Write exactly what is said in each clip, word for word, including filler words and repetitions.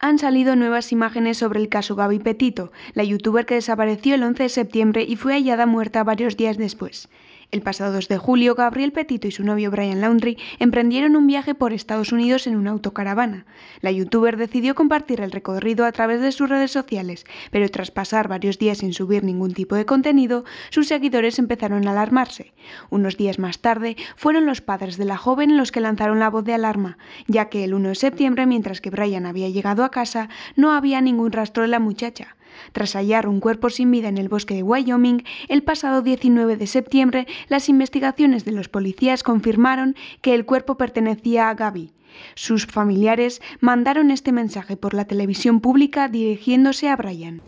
Han salido nuevas imágenes sobre el caso Gabby Petito, la youtuber que desapareció el once de septiembre y fue hallada muerta varios días después. El pasado dos de julio, Gabriel Petito y su novio Brian Laundrie emprendieron un viaje por Estados Unidos en una autocaravana. La youtuber decidió compartir el recorrido a través de sus redes sociales, pero tras pasar varios días sin subir ningún tipo de contenido, sus seguidores empezaron a alarmarse. Unos días más tarde, fueron los padres de la joven los que lanzaron la voz de alarma, ya que el uno de septiembre, mientras que Brian había llegado a casa, no había ningún rastro de la muchacha. Tras hallar un cuerpo sin vida en el bosque de Wyoming, el pasado diecinueve de septiembre, las investigaciones de los policías confirmaron que el cuerpo pertenecía a Gabby. Sus familiares mandaron este mensaje por la televisión pública dirigiéndose a Brian.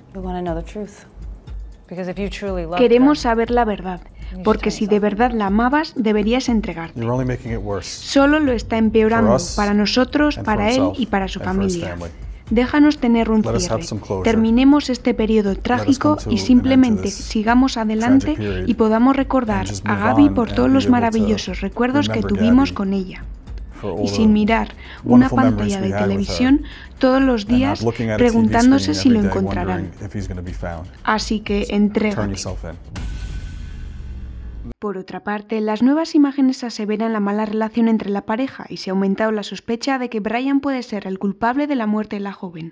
Queremos saber la verdad, porque si de verdad la amabas, deberías entregarte. Solo lo está empeorando para nosotros, para él y para su familia. Déjanos tener un cierre, terminemos este periodo trágico y simplemente sigamos adelante y podamos recordar a Gabby por todos los maravillosos recuerdos que tuvimos con ella. Y sin mirar una pantalla de televisión todos los días preguntándose si lo encontrarán. Así que entrégate. Por otra parte, las nuevas imágenes aseveran la mala relación entre la pareja y se ha aumentado la sospecha de que Brian puede ser el culpable de la muerte de la joven.